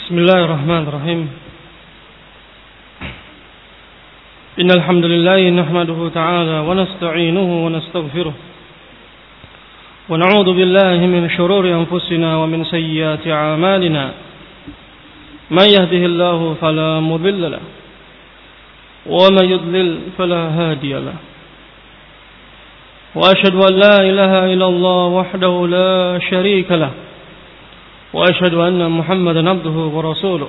بسم الله الرحمن الرحيم إن الحمد لله نحمده تعالى ونستعينه ونستغفره ونعوذ بالله من شرور أنفسنا ومن سيئات أعمالنا من يهده الله فلا مضل له ومن يضلل فلا هادي له وأشهد أن لا إله إلا الله وحده لا شريك له وأشهد أن محمدا عبده ورسوله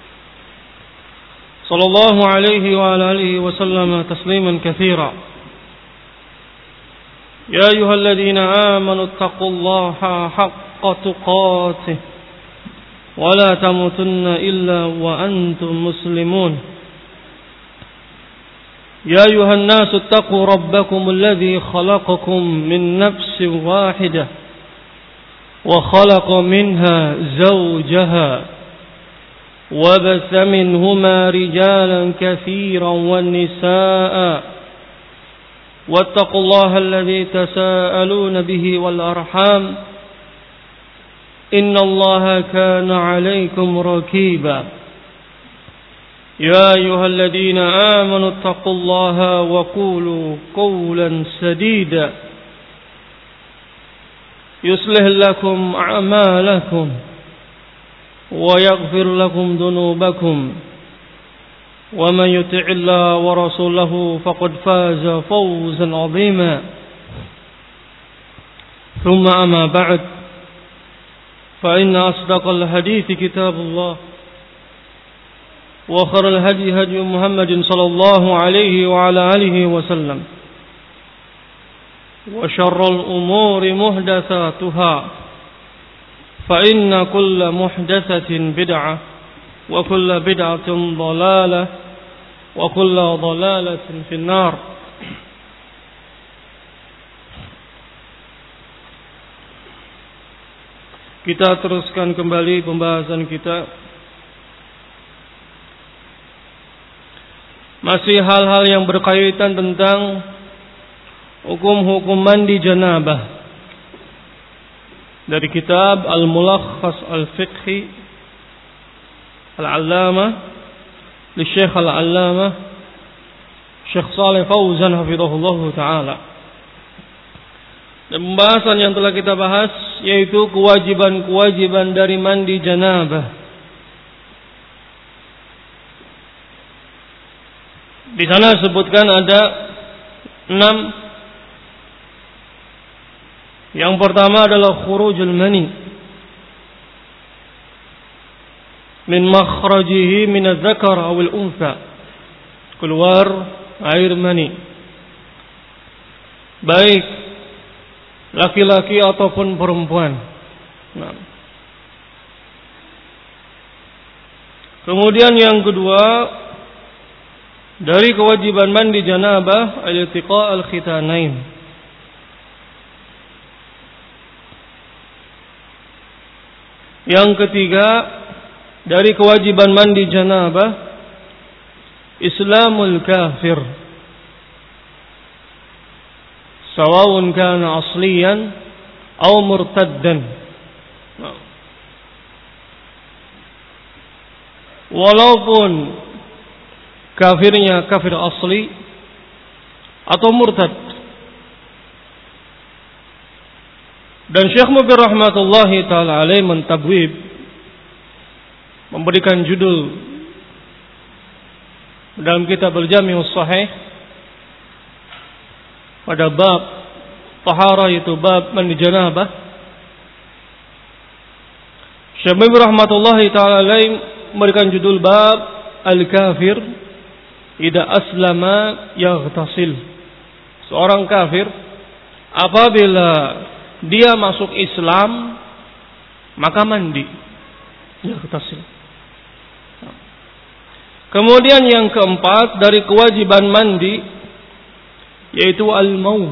صلى الله عليه وعلى آله وسلم تسليما كثيرا يا أيها الذين آمنوا اتقوا الله حق تقاته ولا تموتن إلا وأنتم مسلمون يا أيها الناس اتقوا ربكم الذي خلقكم من نفس واحدة وخلق منها زوجها وبث منهما رجالا كثيرا والنساء واتقوا الله الذي تساءلون به والأرحام إن الله كان عليكم رقيبا يا أيها الذين آمنوا اتقوا الله وقولوا قولا سديدا يصلح لكم أعمالكم ويغفر لكم ذنوبكم ومن يطع الله ورسوله فقد فاز فوزا عظيما ثم أما بعد فإن أصدق الحديث كتاب الله وخير الهدي هدي محمد صلى الله عليه وعلى آله وسلم وشر الأمور محدثاتها فإن كل محدثة بدعة وكل بدعة ضلالة وكل ضلالة في النار. Kita teruskan kembali pembahasan kita. Masih hal-hal yang berkaitan tentang hukum-hukum mandi janabah dari kitab Al-Mulakhas Al-Fiqhi Al-Allamah li Syekh Al-Allamah Syekh Shalih Fauzan hafizahullahu taala. Dan pembahasan yang telah kita bahas yaitu kewajiban-kewajiban dari mandi janabah. Di sana disebutkan ada 6. Yang pertama adalah khurujul mani min makhrajihi min adz-dzakar aw al-untha, keluar air mani baik laki-laki ataupun perempuan. Nah. Kemudian yang kedua dari kewajiban mandi janabah al-iltiqa' al-khitanain. Yang ketiga dari kewajiban mandi janabah Islamul kafir sawa'un kana asliyan aw murtaddan. Walaupun kafirnya kafir asli atau murtad. Dan Syekh Mubin rahmatullahi ta'ala alaih mentabwib, memberikan judul dalam kitab Al-Jami'us Sahih pada bab tahara, itu bab mandi janabah. Syekh Mubin rahmatullahi ta'ala alaih memberikan judul bab Al-Kafir idza aslama yaghtasil. Seorang kafir apabila dia masuk Islam maka mandi, yaghtasil. Kemudian yang keempat dari kewajiban mandi yaitu al-maut.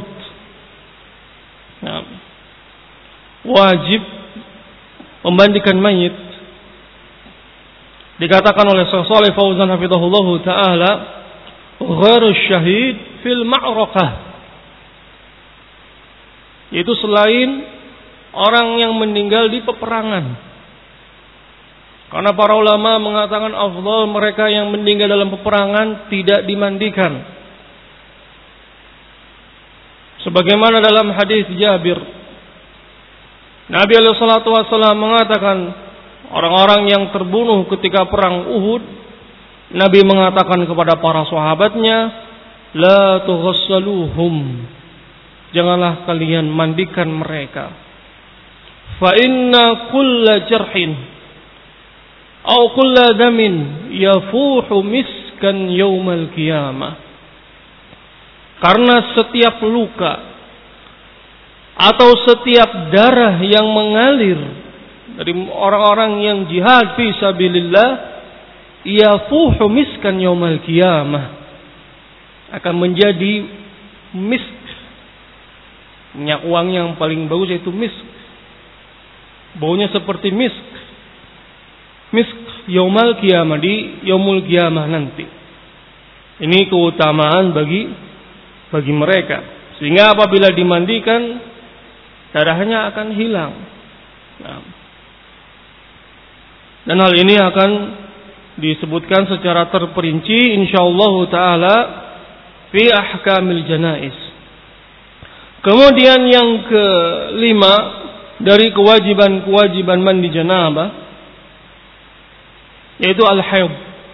Wajib memandikan mayit. Dikatakan oleh Syekh Shalih Fauzan hafizahullahu taala, ghairu syahid fil ma'rakah, yaitu selain orang yang meninggal di peperangan. Karena para ulama mengatakan afdal mereka yang meninggal dalam peperangan tidak dimandikan. Sebagaimana dalam hadis Jabir, Nabi SAW mengatakan orang-orang yang terbunuh ketika perang Uhud, Nabi mengatakan kepada para sahabatnya, la tughassaluhum, janganlah kalian mandikan mereka. Fa inna kulla jarhin aw kulla damin yafuhu miskan yaumal qiyamah. Karena setiap luka atau setiap darah yang mengalir dari orang-orang yang jihad fi sabilillah, yafuhu miskan yaumal qiyamah, akan menjadi misk. Minyak wangi yang paling bagus yaitu misk. Baunya seperti misk. Misk yaumal qiyamah, di yaumul qiyamah nanti. Ini keutamaan bagi mereka. Sehingga apabila dimandikan, darahnya akan hilang. Nah. Dan hal ini akan disebutkan secara terperinci insyaallah taala fi ahkamil janaiz. Kemudian yang kelima dari kewajiban-kewajiban mandi janabah yaitu al-haid.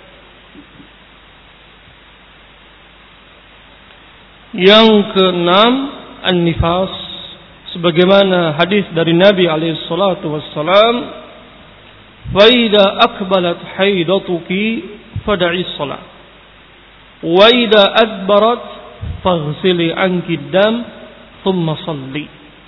Yang keenam an-nifas, sebagaimana hadis dari Nabi alaihi salatu wassalam, fa idza aqbalat haidatuki fad'i shalah wa idza adbarat faghsili anki dam thumma shalli.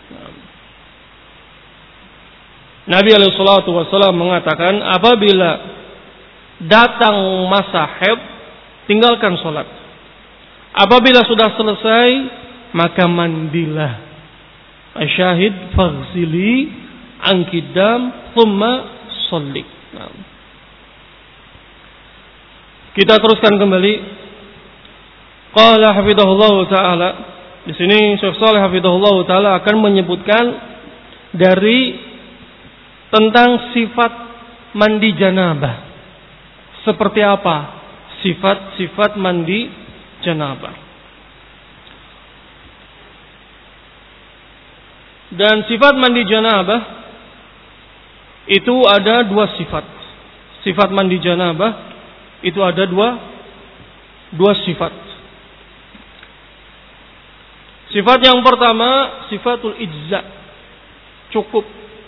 Nabi alaihi salatu wassalam mengatakan, apabila datang masa haid, tinggalkan salat. Apabila sudah selesai, maka mandilah. Asyahid faghsili anki dam thumma shalli. Kita teruskan kembali. Qala hafizahullah taala. Di sini Syekh Shalih hafizahullah taala akan menyebutkan dari tentang sifat mandi janabah. Seperti apa sifat-sifat mandi janabah. Dan sifat mandi janabah itu ada dua sifat. Sifat mandi janabah itu ada dua sifat. Sifat yang pertama sifatul ijza, cukup.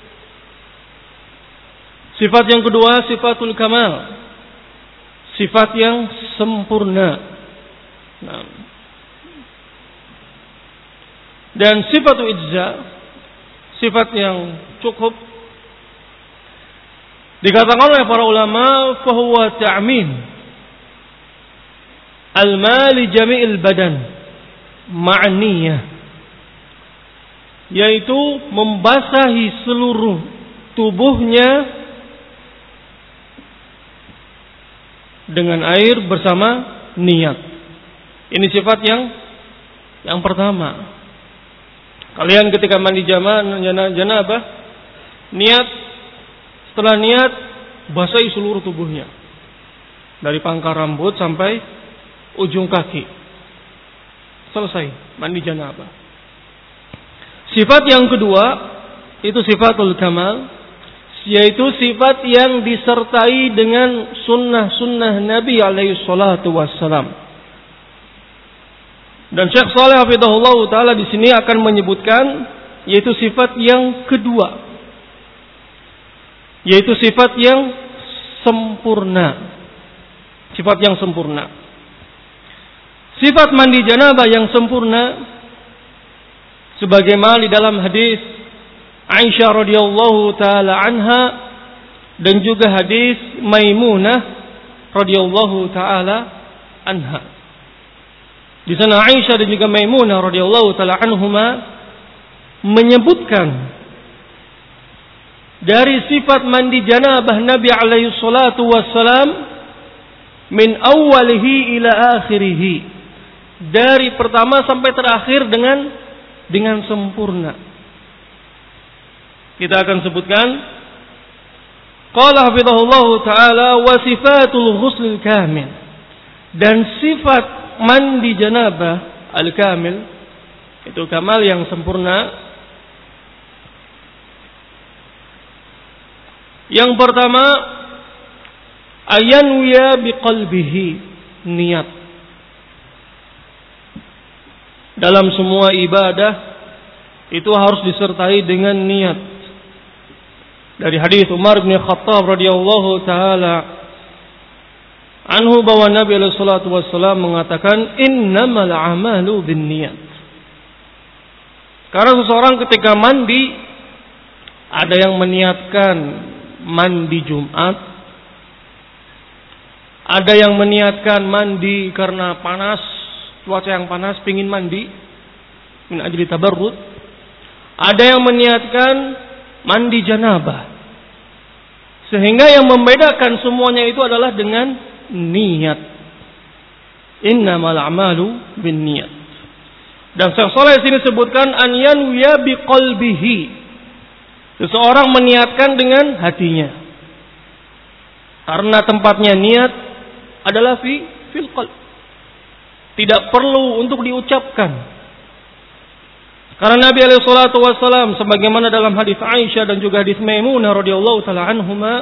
Sifat yang kedua sifatul kamal, sifat yang sempurna. Nah. Dan sifatul ijza, sifat yang cukup, dikatakan oleh para ulama fahuwa ta'min al-mali jami'il badan ma'niyah, yaitu membasahi seluruh tubuhnya dengan air bersama niat. Ini sifat yang pertama. Kalian ketika mandi janabah, niat, setelah niat basahi seluruh tubuhnya, dari pangkal rambut sampai ujung kaki. Selesai mandi janabah. Sifat yang kedua itu sifatul kamal, yaitu sifat yang disertai dengan sunnah-sunnah Nabi alaihi salatu wassalam. Dan Syekh Shalih hafizahullah taala di sini akan menyebutkan yaitu sifat yang kedua, yaitu sifat yang sempurna. Sifat yang sempurna. Sifat mandi janabah yang sempurna sebagaimana di dalam hadis Aisyah radhiyallahu taala anha dan juga hadis Maimunah radhiyallahu taala anha. Di sana Aisyah dan juga Maimunah radhiyallahu taala anhuma menyebutkan dari sifat mandi janabah Nabi alaihi salatu wassalam min awwalihi ila akhirih, dari pertama sampai terakhir dengan sempurna. Kita akan sebutkan Qala hafizahullahu ta'ala wa sifatul ghuslil kamil. Dan sifat mandi janabah al-kamil, itu kamal yang sempurna. Yang pertama, ayanwiya biqalbihi, niat. Dalam semua ibadah itu harus disertai dengan niat. Dari hadis Umar bin Khattab radhiyallahu taala anhu bahwa Nabi alaihi salatu wasallam mengatakan innamal a'malu binniyat. Karena seseorang ketika mandi, ada yang meniatkan mandi Jumat, ada yang meniatkan mandi karena panas, cuaca yang panas, pingin mandi min ajli tabarrud. Ada yang meniatkan mandi janabah. Sehingga yang membedakan semuanya itu adalah dengan niat. Innamal a'malu binniyat. Dan Syekh Shalih sini sebutkan an yanwiya biqalbihi. Seseorang meniatkan dengan hatinya. Karena tempatnya niat adalah fil qalb. Tidak perlu untuk diucapkan. Karena Nabi alaihi salatu wasallam sebagaimana dalam hadis Aisyah dan juga hadis Maimunah radhiyallahu taala anhuma,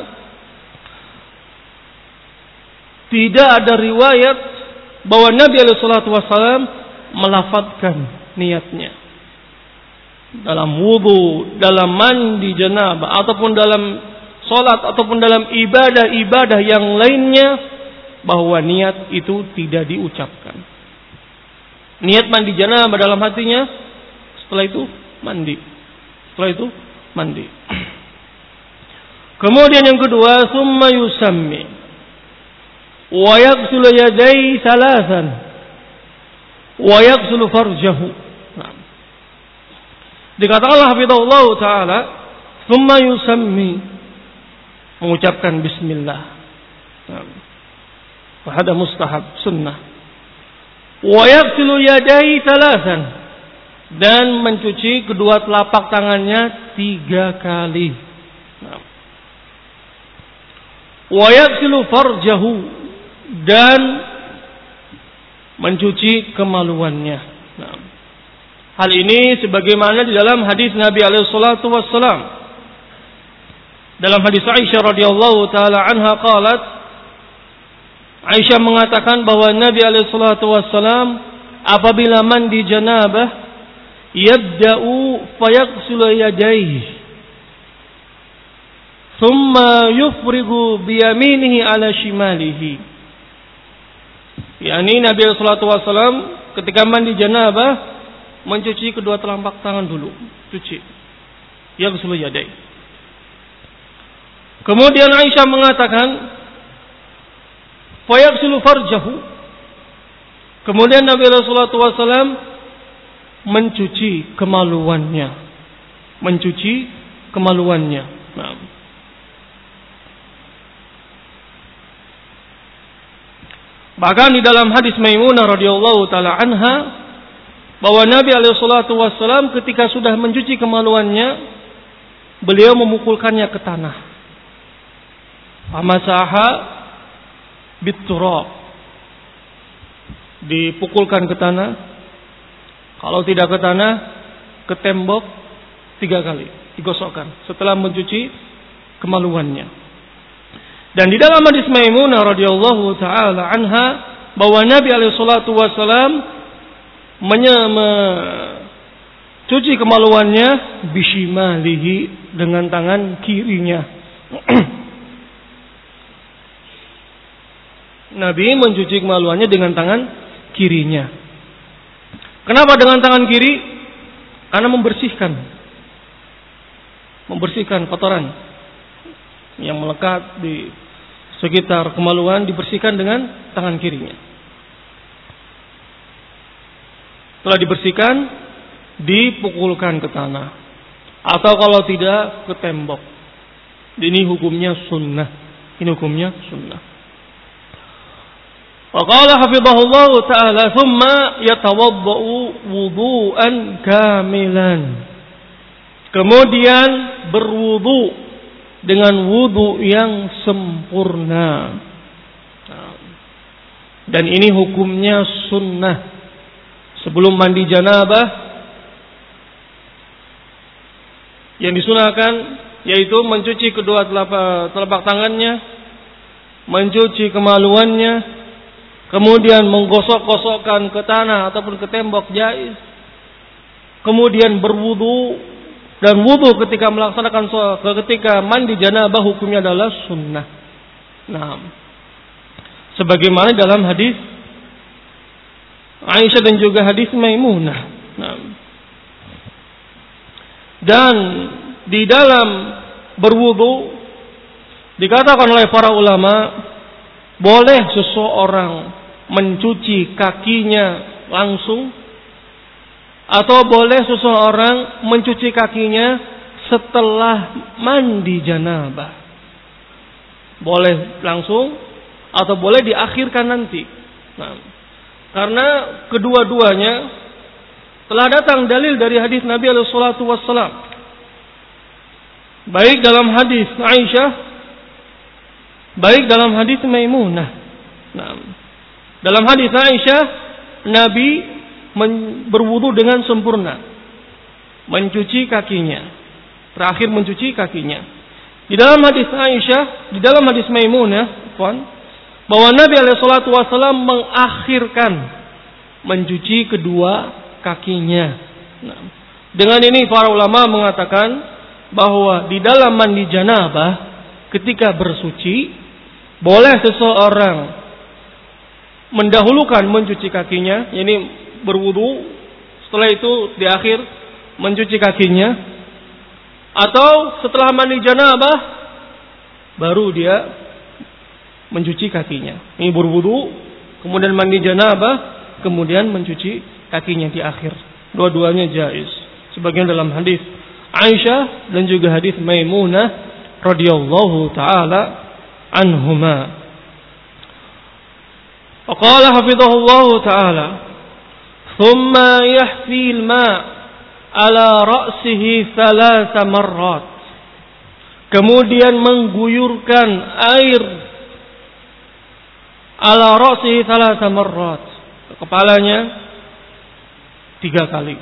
tidak ada riwayat bahwa Nabi alaihi salatu wasallam melafadzkan niatnya dalam wudu, dalam mandi janabah, ataupun dalam salat, ataupun dalam ibadah-ibadah yang lainnya, bahwa niat itu tidak diucapkan. Niat mandi janabah dalam hatinya, setelah itu mandi. Setelah itu mandi. Kemudian yang kedua, summa yusammi wa yaghsilu yadayhi thalathan wa yaghsilu farjahu. Dikatakan hafizahullah taala, summa yusammi, mengucapkan bismillah. Wa hada mustahab, sunnah. Wa yaghsilu yadayhi thalathan, dan mencuci kedua telapak tangannya 3 kali. Wa yaghsilu farjahu, dan mencuci kemaluannya. Hal ini sebagaimana di dalam hadis Nabi alaihi salatu wassalam. Dalam hadis Aisyah radhiyallahu taala anha qalat, Aisyah mengatakan bahwa Nabi alaihi salatu wassalam apabila mandi janabah, yabda'u fayaghsilu yadayhi thumma yufrigu biyaminihi ala shimalihi. Yani Nabi sallallahu alaihi wasallam ketika mandi janabah mencuci kedua telapak tangan dulu, cuci. Yaghsilu yadayhi. Kemudian Aisyah mengatakan fayaghsilu farjahu. Kemudian Nabi sallallahu alaihi wasallam mencuci kemaluannya. Mencuci kemaluannya. Nah. Bahkan di dalam hadis Maimunah radhiyallahu taala anha, bahwa Nabi alaihi salatu wasallam ketika sudah mencuci kemaluannya, beliau memukulkannya ke tanah. Famasaha bitturab, dipukulkan ke tanah. Kalau tidak ke tanah, ke tembok 3 kali, digosokkan setelah mencuci kemaluannya. Dan di dalam hadis Maimunah radhiyallahu taala anha, bahwa Nabi alaihi salatu wasallam mencuci kemaluannya bishimalihi, dengan tangan kirinya. Nabi mencuci kemaluannya dengan tangan kirinya. Kenapa dengan tangan kiri? Karena membersihkan kotoran yang melekat di sekitar kemaluan, dibersihkan dengan tangan kirinya. Setelah dibersihkan, dipukulkan ke tanah, atau kalau tidak ke tembok. Ini hukumnya sunnah. Waqala hafizahullah ta'ala thumma yatawaddau wudu'an kamilan. Kemudian berwudu dengan wudu yang sempurna. Dan ini hukumnya sunnah. Sebelum mandi janabah, yang disunahkan yaitu mencuci kedua telapak tangannya, mencuci kemaluannya, kemudian menggosok-gosokkan ke tanah ataupun ke tembok jaiz, kemudian berwudu, dan wudu ketika melaksanakan ketika mandi janabah hukumnya adalah sunnah. Nah, sebagaimana dalam hadis Aisyah dan juga hadis Maimunah. Nah, dan di dalam berwudu dikatakan oleh para ulama, boleh seseorang mencuci kakinya langsung, atau boleh seseorang mencuci kakinya setelah mandi janabah. Boleh langsung atau boleh diakhirkan nanti. Nah, karena kedua-duanya telah datang dalil dari hadis Nabi alaihi salatu wassalam. Baik dalam hadis Aisyah, baik dalam hadis Maimunah. Nah, dalam hadis Aisyah, Nabi berwudu dengan sempurna, mencuci kakinya, terakhir mencuci kakinya. Di dalam hadis Aisyah, di dalam hadis Maimunah, bahwa Nabi alaihi salatu wasallam mengakhirkan mencuci kedua kakinya. Nah, dengan ini para ulama mengatakan bahwa di dalam mandi janabah ketika bersuci, boleh seseorang mendahulukan mencuci kakinya, ini berwudu, setelah itu di akhir mencuci kakinya, atau setelah mandi janabah baru dia mencuci kakinya. Ini berwudu, kemudian mandi janabah, kemudian mencuci kakinya di akhir. Dua-duanya jaiz. Sebagian dalam hadis Aisyah dan juga hadis Maimunah radhiyallahu taala anhuma. Qala hafizahullahu taala, thumma yahfi al-ma' ala ra'sihi 3 marrat. Kemudian mengguyurkan air ala ra'sihi 3 marrat, kepalanya 3 kali.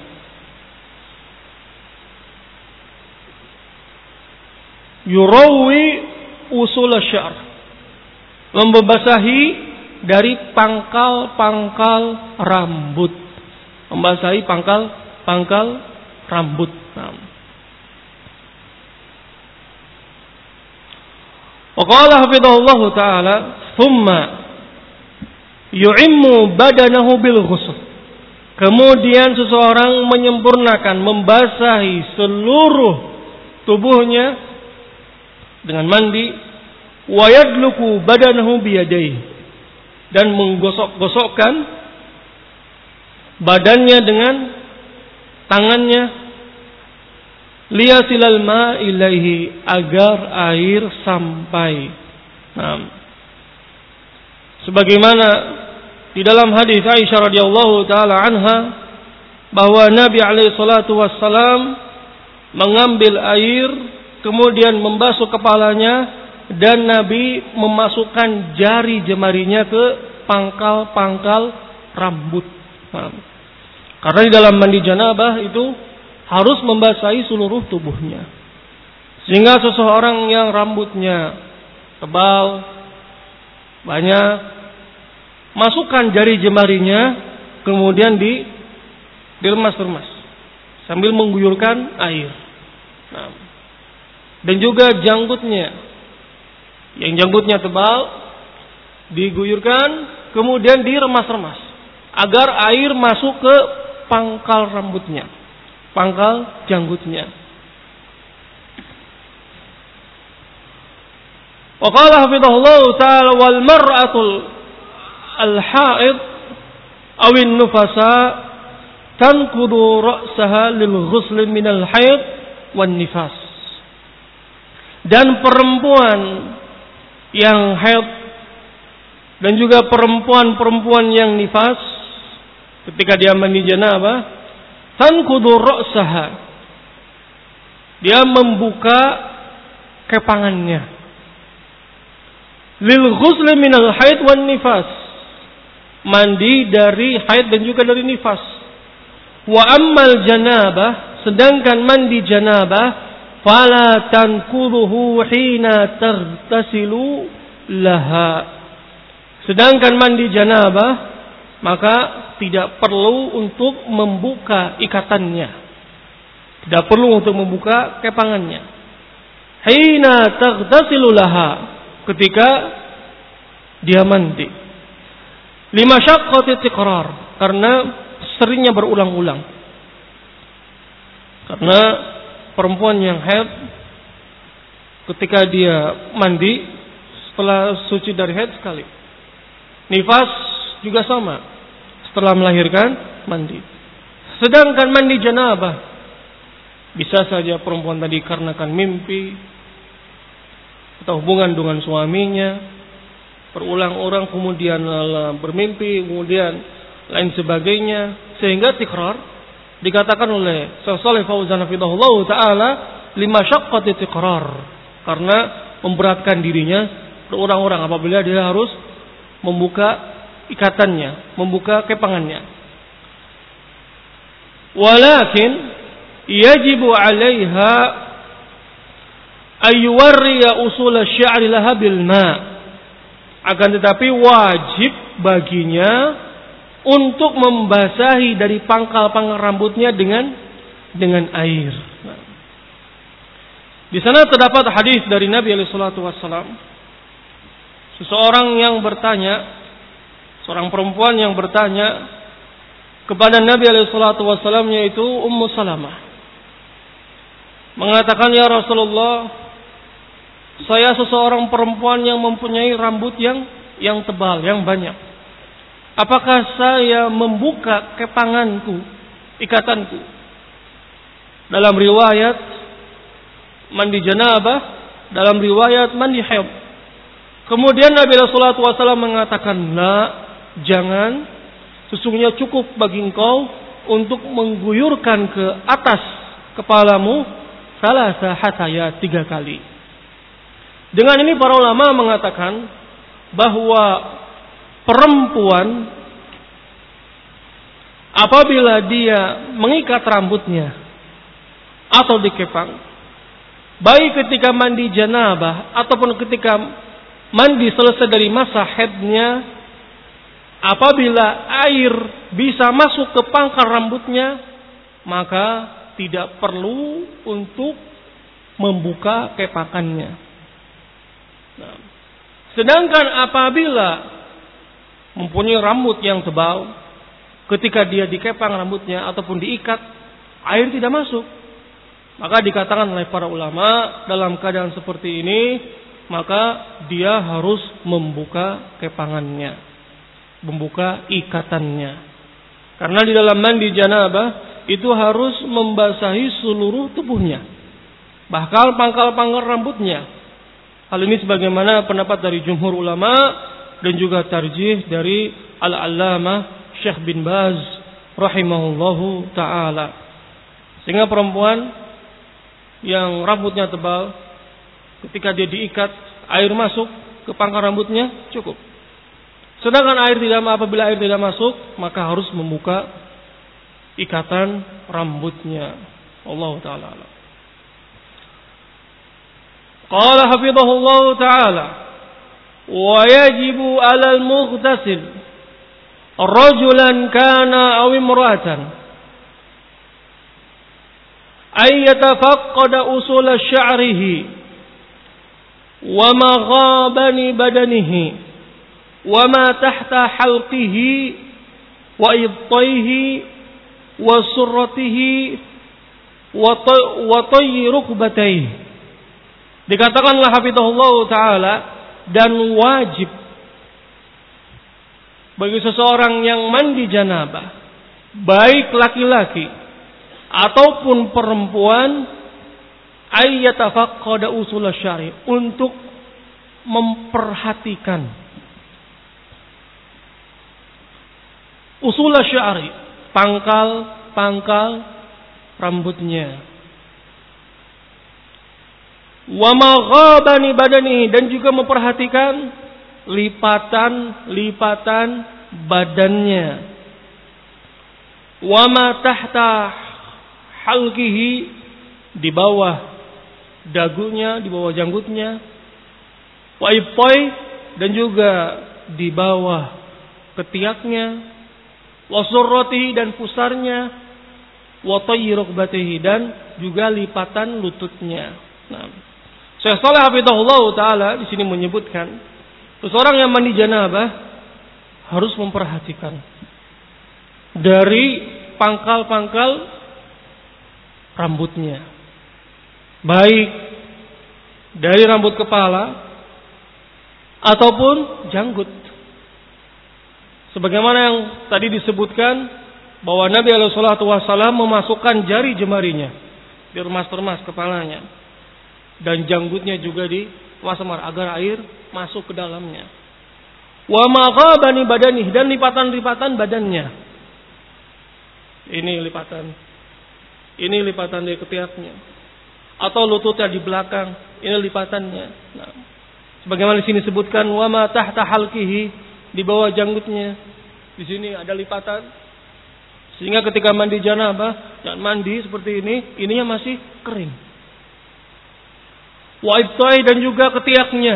Yurawi usul asy-sya'r, membasahi dari pangkal-pangkal rambut, membasahi pangkal rambut. Wa qala hafizahullahu taala, thumma yu'immu badanahu bil ghusl. Kemudian seseorang menyempurnakan, membasahi seluruh tubuhnya dengan mandi, wa yadluku badanahu biyadayhi, dan menggosok-gosokkan badannya dengan tangannya, liyasilal ma ilaihi, agar air sampai. Nah, sebagaimana di dalam hadis Aisyah radhiyallahu taala anha, bahwa Nabi alaihi salatu wassalam mengambil air kemudian membasuh kepalanya, dan Nabi memasukkan jari jemarinya ke pangkal-pangkal rambut. Nah, karena di dalam mandi janabah itu harus membasahi seluruh tubuhnya. Sehingga seseorang yang rambutnya tebal, banyak, masukkan jari jemarinya, kemudian diremas-remas sambil mengguyurkan air. Nah, dan juga janggutnya, yang janggutnya tebal, diguyurkan, kemudian diremas-remas agar air masuk ke pangkal rambutnya, pangkal janggutnya. Wa qala hafizahullahu ta'ala, wal mar'atul al-ha'id awin nufasa tanqudu ra'saha lil ghusl min al-haid wan nifas. Dan perempuan yang haid dan juga perempuan yang nifas, ketika dia mandi janabah, tanqudu ra'saha, dia membuka kepangannya. Lil ghusl minal haid wan nifas. Mandi dari haid dan juga dari nifas. Wa ammal janabah, sedangkan mandi janabah, fala tanquduhu hina taghtasilu laha. Sedangkan mandi janabah, maka tidak perlu untuk membuka ikatannya. Tidak perlu untuk membuka kepangannya. Hina taghtasilu laha, ketika dia mandi. Lima syaqqati tiqrar, karena seringnya berulang-ulang. Karena perempuan yang haid ketika dia mandi setelah suci dari haid sekali. Nifas juga sama, setelah melahirkan mandi. Sedangkan mandi janabah, bisa saja perempuan tadi karenakan mimpi atau hubungan dengan suaminya, berulang-ulang kemudian bermimpi, kemudian lain sebagainya, sehingga tikrar dikatakan oleh Syekh Shalih Fauzan hafizahullah taala lima syaqqati tikrar, karena memberatkan dirinya berulang-ulang apabila dia harus membuka ikatannya, membuka kepangannya. Walakin yajibu 'alaiha ayyuwarriya usul asy-sya'ri laha bil ma'. Akan tetapi wajib baginya untuk membasahi dari pangkal-pangkal rambutnya dengan air. Nah, di sana terdapat hadis dari Nabi sallallahu alaihi wasallam. Seseorang yang bertanya, seorang perempuan yang bertanya kepada Nabi sallallahu alaihi wasallam, yaitu Ummu Salamah, mengatakan, ya Rasulullah, saya seseorang perempuan yang mempunyai rambut yang tebal, yang banyak. Apakah saya membuka kepanganku, ikatanku? Dalam riwayat mandi janabah, dalam riwayat mandi haid. Kemudian Nabi sallallahu alaihi wasallam mengatakan, "La, jangan. Sesungguhnya cukup bagi engkau untuk mengguyurkan ke atas kepalamu salasa hataya 3 kali." Dengan ini para ulama mengatakan bahwa perempuan apabila dia mengikat rambutnya atau dikepang, baik ketika mandi janabah ataupun ketika mandi selesai dari masa haidnya, apabila air bisa masuk ke pangkal rambutnya, maka tidak perlu untuk membuka kepakannya. Nah, sedangkan apabila mempunyai rambut yang tebal, ketika dia dikepang rambutnya ataupun diikat, air tidak masuk, maka dikatakan oleh para ulama dalam keadaan seperti ini, maka dia harus membuka kepangannya, membuka ikatannya. Karena di dalam mandi janabah itu harus membasahi seluruh tubuhnya, bahkan pangkal-pangkal rambutnya. Hal ini sebagaimana pendapat dari jumhur ulama dan juga tarjih dari Al-Allamah Syekh bin Baz rahimahullahu ta'ala. Sehingga perempuan yang rambutnya tebal, ketika dia diikat, air masuk ke pangkal rambutnya cukup. Sedangkan apabila air tidak masuk, maka harus membuka ikatan rambutnya. Wallahu ta'ala. Qala hafizahullahu ta'ala, wa yajibu 'alal mughtasil rajulan kana aw imra'atan ay yatafaqqada usul sya'rihi wa maghabani badanihi wa ma tahta halqihi wa ibtayhi wa surratihi wa tayyi rukbatayhi. Dikatakanlah hafizahullah ta'ala, dan wajib bagi seseorang yang mandi janabah, baik laki-laki ataupun perempuan, ayyatafaqqada usul syari, untuk memperhatikan usul syari, pangkal-pangkal rambutnya. Wa ma ghabani badani, dan juga memperhatikan lipatan badannya. Wa ma tahta halqihi, di bawah dagunya, di bawah janggutnya. Wa ibtai, dan juga di bawah ketiaknya. Wa surratihi, dan pusarnya. Wa tayyi rukbatihi, dan juga lipatan lututnya. Nah, Syekh Shalih hafizahullah taala di sini menyebutkan, seseorang yang mandi janabah harus memperhatikan dari pangkal-pangkal rambutnya, baik dari rambut kepala ataupun janggut. Sebagaimana yang tadi disebutkan bahwa Nabi SAW memasukkan jari jemarinya di remas-remas kepalanya, dan janggutnya juga di wasmar agar air masuk ke dalamnya. Wa ma ghabani badani, dan lipatan-lipatan badannya. Ini lipatan dari ketiaknya, atau lututnya di belakang, ini lipatannya. Nah, sebagaimana di sini disebutkan wa ma tahta halqihi, di bawah janggutnya. Di sini ada lipatan, sehingga ketika mandi janabah dan mandi seperti ini, ininya masih kering. Wa ibtai, dan juga ketiaknya.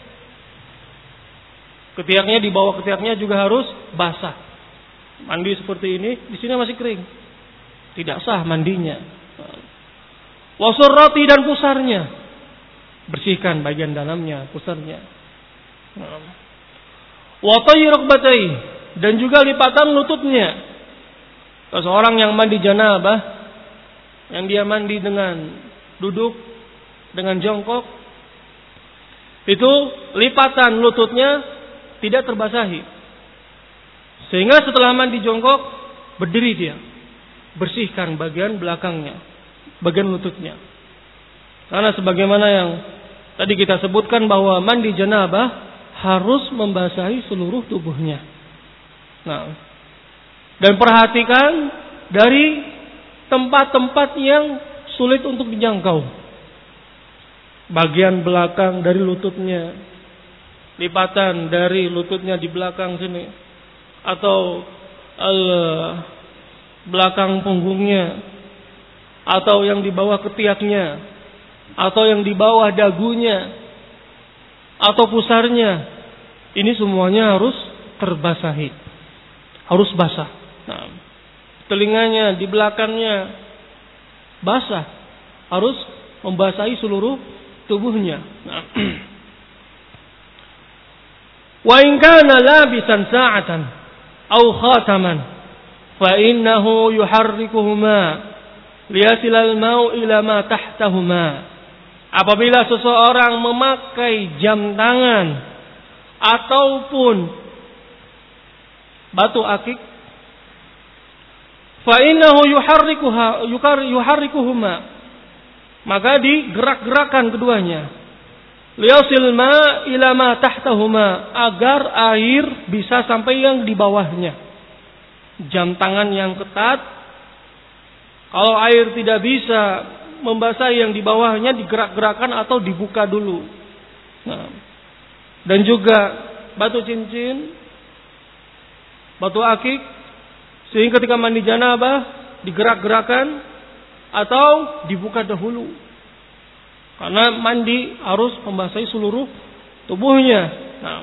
Ketiaknya, di bawah ketiaknya juga harus basah. Mandi seperti ini, di sini masih kering, tidak sah mandinya. Wa surrati, dan pusarnya, bersihkan bagian dalamnya, pusarnya. Wa tayyi rukbatai, dan juga lipatan lututnya. Seseorang yang mandi janabah, yang dia mandi dengan duduk, dengan jongkok, itu lipatan lututnya tidak terbasahi, sehingga setelah mandi jongkok berdiri dia, bersihkan bagian belakangnya, bagian lututnya. Karena sebagaimana yang tadi kita sebutkan bahwa mandi janabah harus membasahi seluruh tubuhnya. Nah, dan perhatikan dari tempat-tempat yang sulit untuk dijangkau. Bagian belakang dari lututnya, lipatan dari lututnya di belakang sini, atau belakang punggungnya, atau yang di bawah ketiaknya, atau yang di bawah dagunya, atau pusarnya. Ini semuanya harus terbasahi, harus basah. Nah, telinganya di belakangnya basah, harus membasahi seluruh tubuhnya. Nah. Wa in kana labisan sa'atan aw khataman fa innahu yuharrikuhuma liyasil al-ma'u ila ma tahtahuma. Apabila seseorang memakai jam tangan ataupun batu akik, fa innahu yuharrikuhuma, maka digerak-gerakan keduanya. Liyasil ma ila ma tahtahuma, agar air bisa sampai yang di bawahnya. Jam tangan yang ketat, kalau air tidak bisa membasahi yang di bawahnya, digerak-gerakan atau dibuka dulu. Nah, dan juga batu cincin, batu akik, sehingga ketika mandi janabah digerak-gerakan atau dibuka dahulu. Karena mandi harus membasahi seluruh tubuhnya. Nah,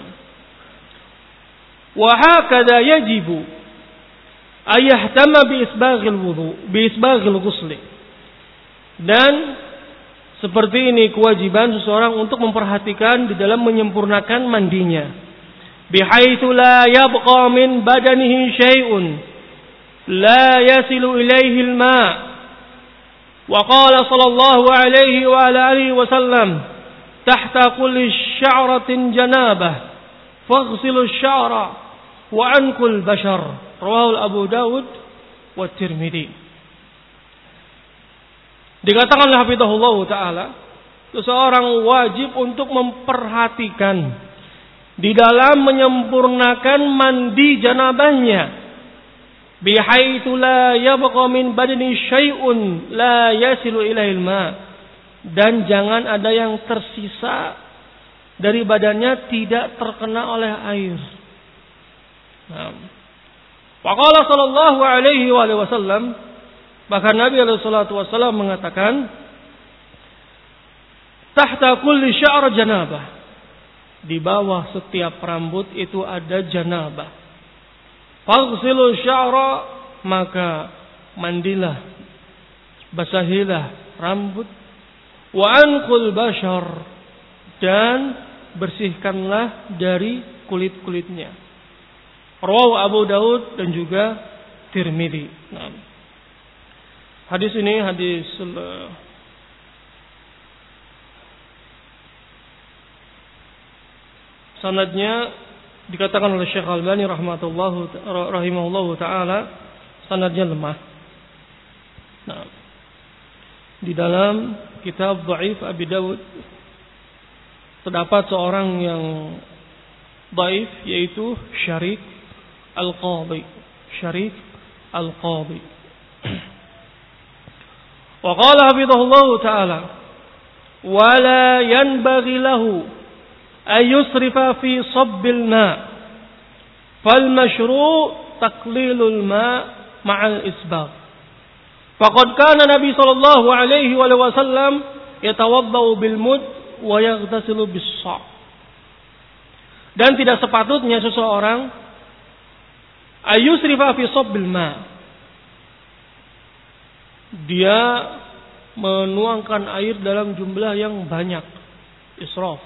wa hakadha yajibu ayahtama bi isbaghil wudu, bi isbaghil ghusl. Dan seperti ini kewajiban seseorang untuk memperhatikan di dalam menyempurnakan mandinya. Bihaitsu la yabqa min badanihi syai'un la yasilu ilaihi al-ma'. Wa qala sallallahu alaihi wa ala alihi wa sallam, tahta kulli sya'ratin janabah faghsilu asy-sya'ra wa anqul bashar. Rawahu Abu Dawud wa Tirmidzi. Dikatakan oleh hafizahullah taala, seseorang wajib untuk memperhatikan di dalam menyempurnakan mandi janabahnya. Bihaitsu la yabqa min badani syai'un la yasilu ilaihil ma. dan jangan ada yang tersisa dari badannya tidak terkena oleh air. Faqala sallallahu alaihi wasallam, bahkan Nabi alaihi salatu wasallam mengatakan, tahta kulli sya'r janabah, di bawah setiap rambut itu ada janabah. Faghsilu sya'ra, maka mandilah, basahilah rambut. Wa anqul bashar, dan bersihkanlah dari kulit-kulitnya. Rawahu Abu Daud dan juga Tirmidzi. Hadis ini hadis sanadnya dikatakan oleh Syekh Al-Albani rahimahullahu taala sanadnya lemah. Di dalam kitab Dhaif Abi Dawud terdapat seorang yang dhaif, yaitu Syarik Al-Qadhi. Wa qala hafidhahullahu ta'ala, wa la yanbaghi lahu ay yusrifa fi sabbil ma, fal mashru' taqlilul ma ma'al isbagh. Faqad kana Nabi sallallahu alaihi wasallam yatawaddau bil mud wa yaghtasilu bis sa'. Dan tidak sepatutnya seseorang ayusrifa fi sabbil ma, dia menuangkan air dalam jumlah yang banyak, israf.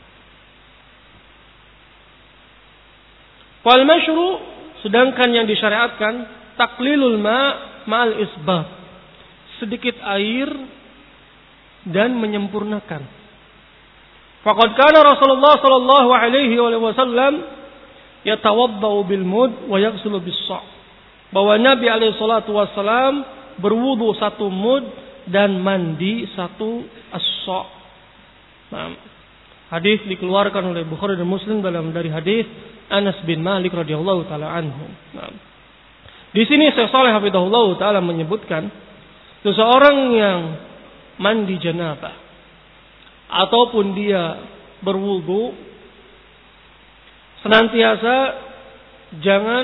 Fal masyru', sedangkan yang disyariatkan taqlilul ma ma'al isbagh, sedikit air dan menyempurnakan. Faqad kana Rasulullah sallallahu alaihi wasallam yatawaddau bil mud wa yaghsilu bis sa'. Bahwa Nabi alaihi salatu wasallam berwudu satu mud dan mandi satu as-sa'. Hadis dikeluarkan oleh Bukhari dan Muslim dari hadis Anas bin Malik radhiyallahu taala anhu. Di sini Syekh Shalih hafizahullah taala menyebutkan seseorang yang mandi janabah ataupun dia berwudu, senantiasa jangan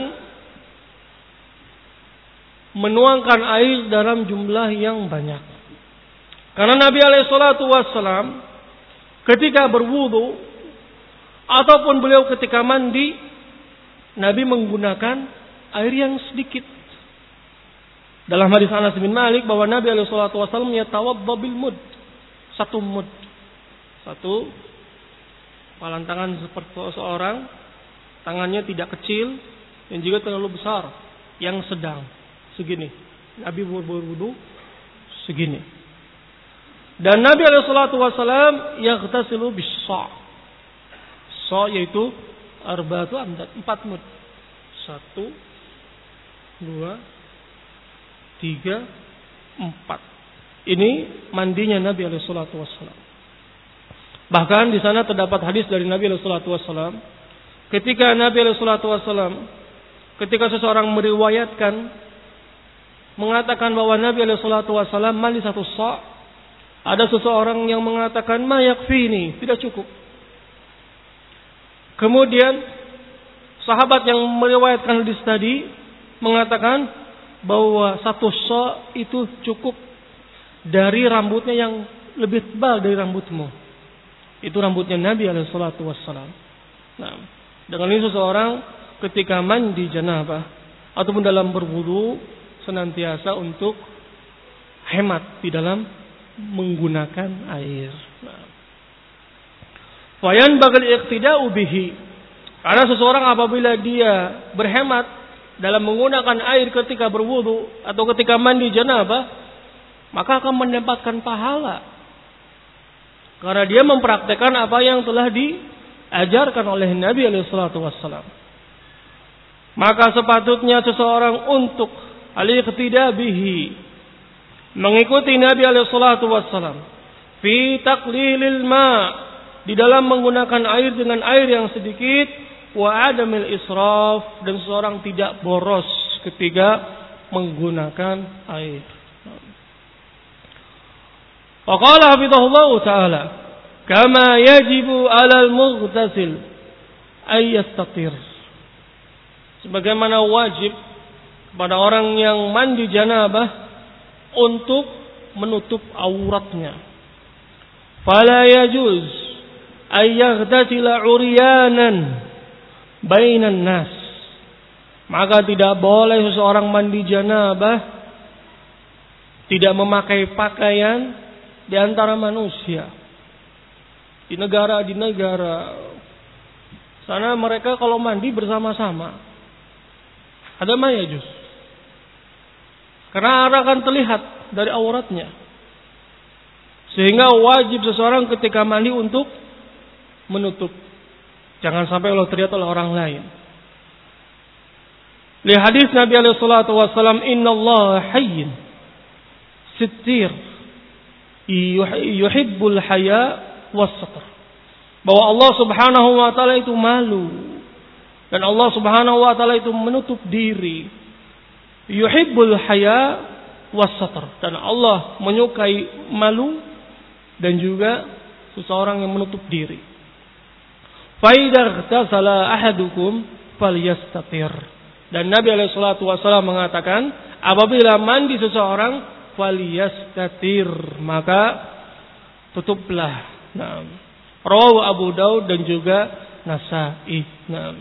menuangkan air dalam jumlah yang banyak. Karena Nabi alaihi salatu wassalam ketika berwudu ataupun beliau ketika mandi, Nabi menggunakan air yang sedikit. Dalam hadis Anas bin Malik bahwa Nabi alaihi salatu wassalam yatawadda bil mud, satu mud, satu palan tangan seperti seorang, tangannya tidak kecil dan juga terlalu besar, yang sedang segini. Nabi berwudu segini. Dan Nabi alaihi salatu wassalam yaghtasilu bis sa'. Sa' yaitu arba'atu amdad, 4 mud. 1 2 3 4. Ini mandinya Nabi alaihi salatu wassalam. Bahkan di sana terdapat hadis dari Nabi alaihi salatu wassalam, ketika Nabi alaihi salatu wassalam, ketika seseorang meriwayatkan mengatakan bahwa Nabi alaihi salatu wassalam mandi satu sa', ada seseorang yang mengatakan ma yakfini, tidak cukup. Kemudian sahabat yang meriwayatkan hadis tadi mengatakan bahwa satu sa' itu cukup dari rambutnya yang lebih tebal dari rambutmu. Itu rambutnya Nabi alaihi salatu wassalam. Nah, dengan ini seseorang ketika mandi janabah ataupun dalam berwudu senantiasa untuk hemat di dalam menggunakan air. Fayan bagal iqtida'u bihi, karena seseorang apabila dia berhemat dalam menggunakan air ketika berwudu atau ketika mandi janabah, maka akan mendapatkan pahala. Karena dia mempraktekkan apa yang telah diajarkan oleh Nabi alaihi salatu wassalam. Maka sepatutnya seseorang untuk al-iqtida' bihi, mengikuti Nabi alaihi salatu wassalam fi taqlilil ma, di dalam menggunakan air dengan air yang sedikit, wa adamil israf, dan seseorang tidak boros ketika menggunakan air. Wa qala hafizahullah ta'ala, kama yajibu 'alal mughtasil ay yastatir. Sebagaimana wajib kepada orang yang mandi janabah untuk menutup auratnya. Fala yajuz ay yaghtasila 'uryanan bainan nas. Maka tidak boleh seseorang mandi janabah tidak memakai pakaian di antara manusia. Di negara sana mereka kalau mandi bersama-sama. Ada mayajus. Karena akan terlihat dari auratnya. Sehingga wajib seseorang ketika mandi untuk menutup. Jangan sampai Allah terlihat oleh orang lain. Li hadis Nabi alaihi salatu wasallam, innallaha hayyin sittir yuhibbul haya was-satr. Bahwa Allah Subhanahu wa taala itu malu dan Allah Subhanahu wa taala itu menutup diri. Yuhibbul haya was-satr, dan Allah menyukai malu dan juga seseorang yang menutup diri. Fa idza ightasala ahadukum falyastatir. Dan Nabi alaihi salatu wasallam mengatakan, apabila mandi seseorang falyastatir, maka tutuplah. Naam. Rawahu Abu Daud dan juga Nasa'i. Naam.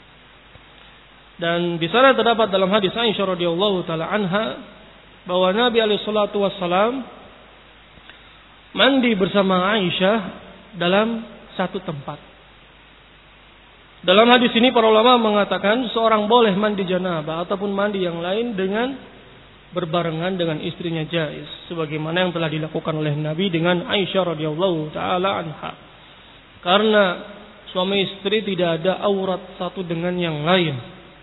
Dan di sana terdapat dalam hadis Aisyah radhiyallahu taala anha bahwa Nabi alaihi salatu wasallam mandi bersama Aisyah dalam satu tempat. Dalam hadis ini para ulama mengatakan seorang boleh mandi janabah ataupun mandi yang lain dengan berbarengan dengan istrinya jaiz, sebagaimana yang telah dilakukan oleh Nabi dengan Aisyah radhiyallahu taala anha. Karena suami istri tidak ada aurat satu dengan yang lain.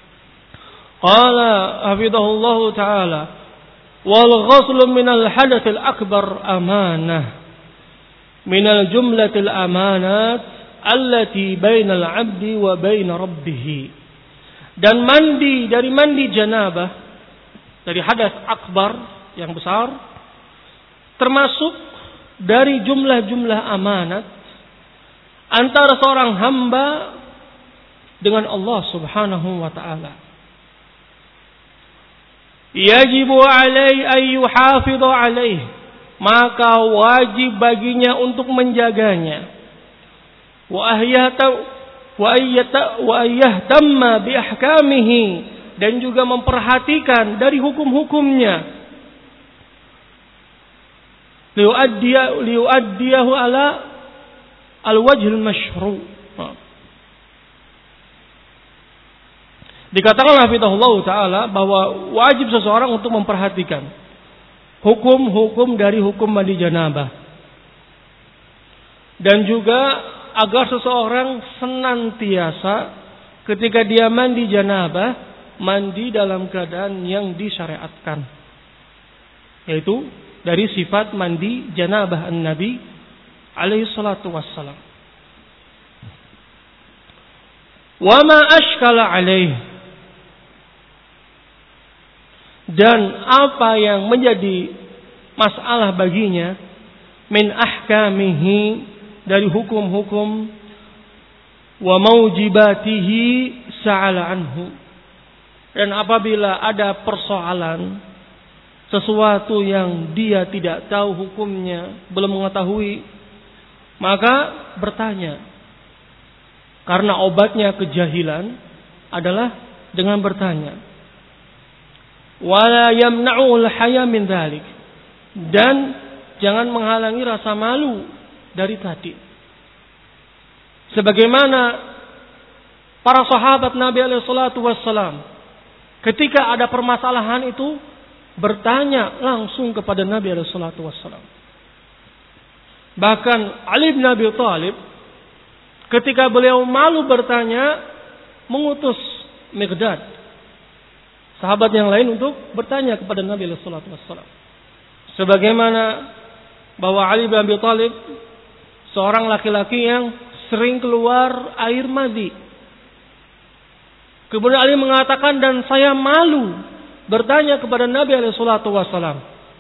Qala hafizahullahu taala, wal ghuslu minal hadatsil akbar amanah minal jumlatil amanat allati bainal 'abdi wa bain rabbih. Dan mandi dari mandi janabah dari hadas akbar yang besar termasuk dari jumlah-jumlah amanat antara seorang hamba dengan Allah Subhanahu wa taala. Yajibu alaihi ay yuhafidhu alaihi, maka wajib baginya untuk menjaganya. Wa ayyahtamma bi ahkamihi, dan juga memperhatikan dari hukum-hukumnya. Liuaddiyahu ala al-wajhil masyru'. Dikatakan hafizahullah ta'ala bahwa wajib seseorang untuk memperhatikan hukum-hukum dari hukum mandi janabah. Dan juga agar seseorang senantiasa ketika dia mandi janabah, mandi dalam keadaan yang disyariatkan. Yaitu dari sifat mandi janabah an-Nabi alaihi salatu wassalam. Wa ma ashkala alaihi, dan apa yang menjadi masalah baginya min ahkamihi, dari hukum-hukum, wa maujibatihi sa'ala anhu, dan apabila ada persoalan sesuatu yang dia tidak tahu hukumnya, belum mengetahui, maka bertanya. Karena obatnya kejahilan adalah dengan bertanya. Wala yamna'ul haya min dzalik, dan jangan menghalangi rasa malu dari tadi. Sebagaimana para sahabat Nabi alaihi salatu wassalam ketika ada permasalahan itu bertanya langsung kepada Nabi alaihi salatu wassalam. Bahkan Ali bin Abi Thalib ketika beliau malu bertanya, mengutus Miqdad, sahabat yang lain, untuk bertanya kepada Nabi sallallahu alaihi wasallam. Sebagaimana bahwa Ali bin Abi Thalib seorang laki-laki yang sering keluar air madi. Kemudian Ali mengatakan, dan saya malu bertanya kepada Nabi sallallahu alaihi wasallam.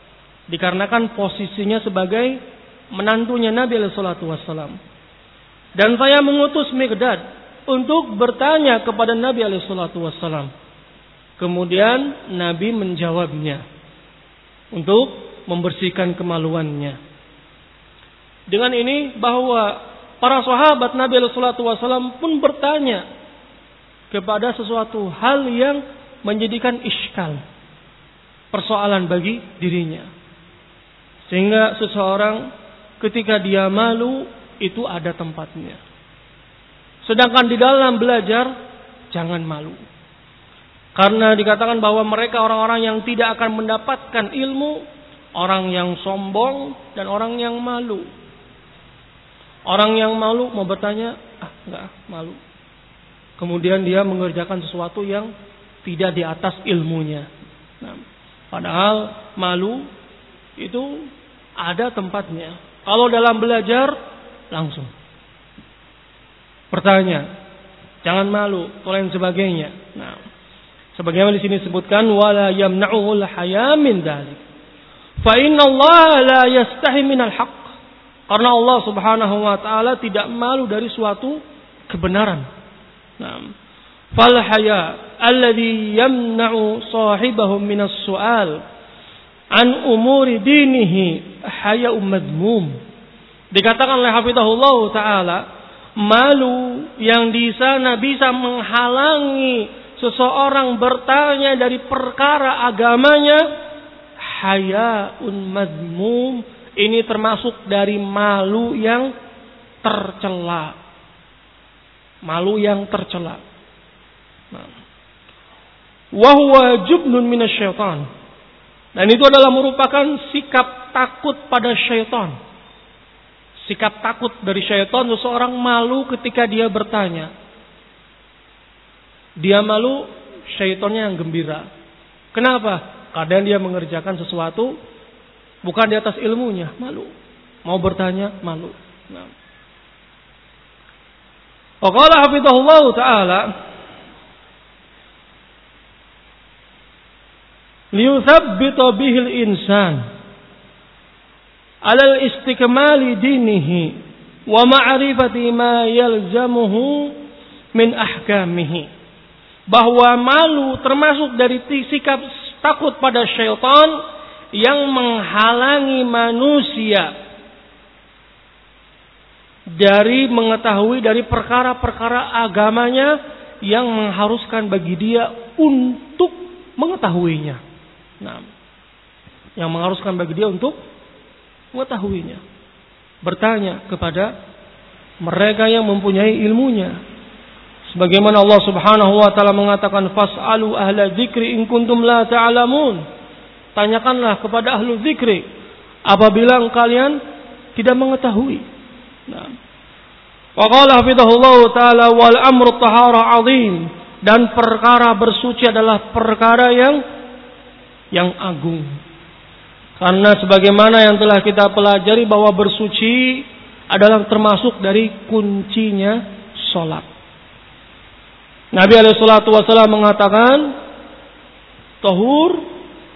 Dikarenakan posisinya sebagai menantunya Nabi SAW. Dan saya mengutus Miqdad untuk bertanya kepada Nabi SAW. Kemudian Nabi menjawabnya untuk membersihkan kemaluannya. Dengan ini bahwa para sahabat Nabi SAW pun bertanya kepada sesuatu hal yang menjadikan iskal, persoalan bagi dirinya. Sehingga seseorang ketika dia malu itu ada tempatnya. Sedangkan di dalam belajar jangan malu. Karena dikatakan bahwa mereka orang-orang yang tidak akan mendapatkan ilmu, orang yang sombong dan orang yang malu. Orang yang malu mau bertanya, enggak, malu. Kemudian dia mengerjakan sesuatu yang tidak di atas ilmunya. Nah, padahal malu itu ada tempatnya. Kalau dalam belajar langsung bertanya, jangan malu, lain sebagainya. Nah, sebagaimana di sini disebutkan wala yamna'ul haya min dzalik. Fa inna Allah la yastahi minal haqq. Karena Allah Subhanahu wa taala tidak malu dari suatu kebenaran. Nah, fal haya alladhi yamna'u sahibahu minas su'al an umuri dinihi haya'un madmum. Dikatakan oleh hafizahullah taala, malu yang di sana bisa menghalangi seseorang bertanya dari perkara agamanya, haya'un madmum. Ini termasuk dari malu yang tercela. Malu yang tercela. Wa huwa jubnun minasyaitan. Dan itu adalah merupakan sikap takut pada syaitan. Sikap takut dari syaitan, seseorang malu ketika dia bertanya. Dia malu, syaitannya yang gembira. Kenapa? Kadang dia mengerjakan sesuatu bukan di atas ilmunya, malu. Mau bertanya, malu. Nah. Wa qala hafizahullah ta'ala liyuthabbita bihil insan ala al-istikmali dinihi wa ma'rifati ma yalzamuhu min ahkamihi. Bahwa malu termasuk dari sikap takut pada syaitan yang menghalangi manusia dari mengetahui dari perkara-perkara agamanya yang mengharuskan bagi dia untuk mengetahuinya. Nah, yang mengharuskan bagi dia untuk mengetahuinya. Bertanya kepada mereka yang mempunyai ilmunya. Sebagaimana Allah Subhanahu wa taala mengatakan, fas'alu ahla dzikri in kuntum la ta'lamun. Tanyakanlah kepada ahlu dzikri apabila kalian tidak mengetahui. Nah. Wa qala hafizahullah taala wal amru tahara azim, dan perkara bersuci adalah perkara yang agung. Karena sebagaimana yang telah kita pelajari bahwa bersuci adalah termasuk dari kuncinya salat. Nabi alaihi salatu wasallam mengatakan tahur,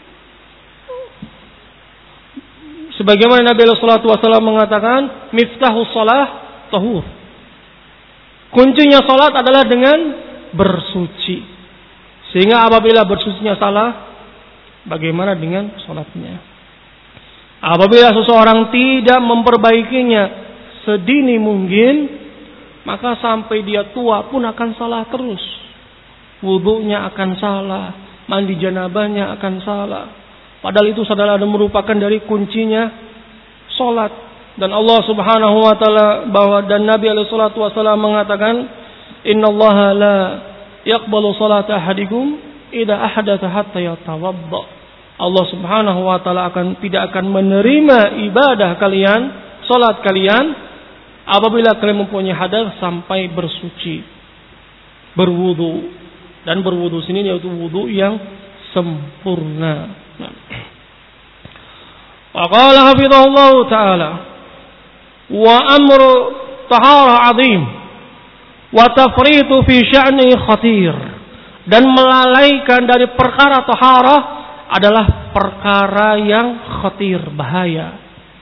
sebagaimana Nabi SAW mengatakan, miftahus salah tahur. Kuncinya salat adalah dengan bersuci. Sehingga apabila bersucinya salah, bagaimana dengan salatnya? Apabila seseorang tidak memperbaikinya sedini mungkin, maka sampai dia tua pun akan salah terus. Wudunya akan salah, mandi janabahnya akan salah. Padahal itu adalah merupakan dari kuncinya salat. Dan Allah Subhanahu wa taala bahwa dan Nabi alaihi salatu wasallam mengatakan, "Innallaha la yaqbalu salata ahadikum idza ahdatha hatta yatawadda." Allah Subhanahu wa taala tidak akan menerima ibadah kalian, salat kalian apabila kalian mempunyai hadas sampai bersuci, berwudu. Dan berwudu sini yaitu wudu yang sempurna. Wa qala hafizahullah ta'ala wa amru tahara azim wa tafritu fi sya'ni khatir, dan melalaikan dari perkara taharah adalah perkara yang khatir, bahaya.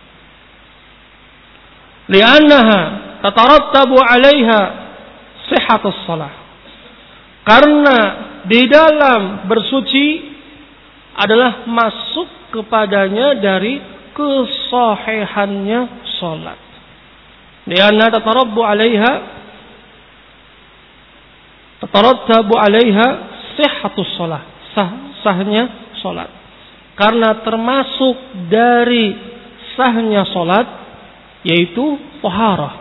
Li'annaha tatarattabu 'alaiha sihhatus shalah. Karena di dalam bersuci adalah masuk kepadanya dari kesahihannya salat. Li'anna tatarattabu 'alaiha sihhatus shalah. Sahnya salat. Karena termasuk dari sahnya salat yaitu taharah.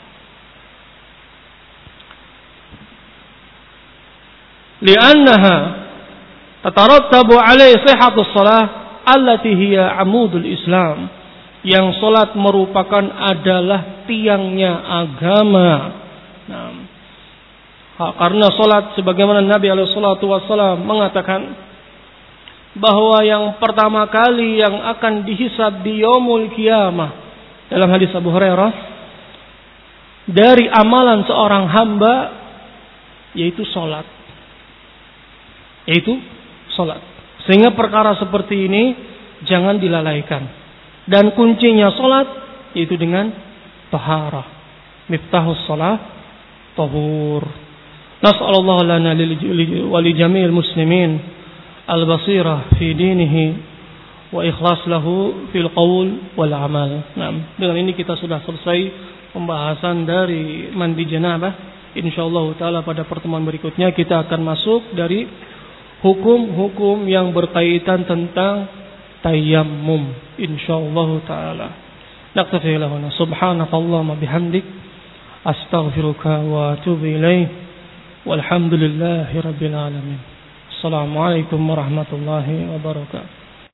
Li'annaha tatarattabu 'alaihi sihhatus shalah allati hiya 'amudul Islam. Yang salat merupakan adalah tiangnya agama. Nah, karena salat sebagaimana Nabi alaihi salatu wasallam mengatakan bahwa yang pertama kali yang akan dihisab di yaumul qiyamah dalam hadis Abu Hurairah dari amalan seorang hamba yaitu salat. Sehingga perkara seperti ini jangan dilalaikan. Dan kuncinya salat yaitu dengan taharah. Miftahus shalah tahur. Nas'alullah lana wa li jami'il muslimin al-basirah fi dinihi wa ikhlas lahu fil qaul wal amal. Nah, dengan ini kita sudah selesai pembahasan dari mandi janabah. Insyaallah taala pada pertemuan berikutnya kita akan masuk dari hukum-hukum yang berkaitan tentang tayammum. Insyaallah taala. Naktafi lahuna subhanakallahumma bihamdik astaghfiruka wa atubu ilaik. Walhamdulillahi rabbil alamin. Assalamualaikum warahmatullahi wabarakatuh.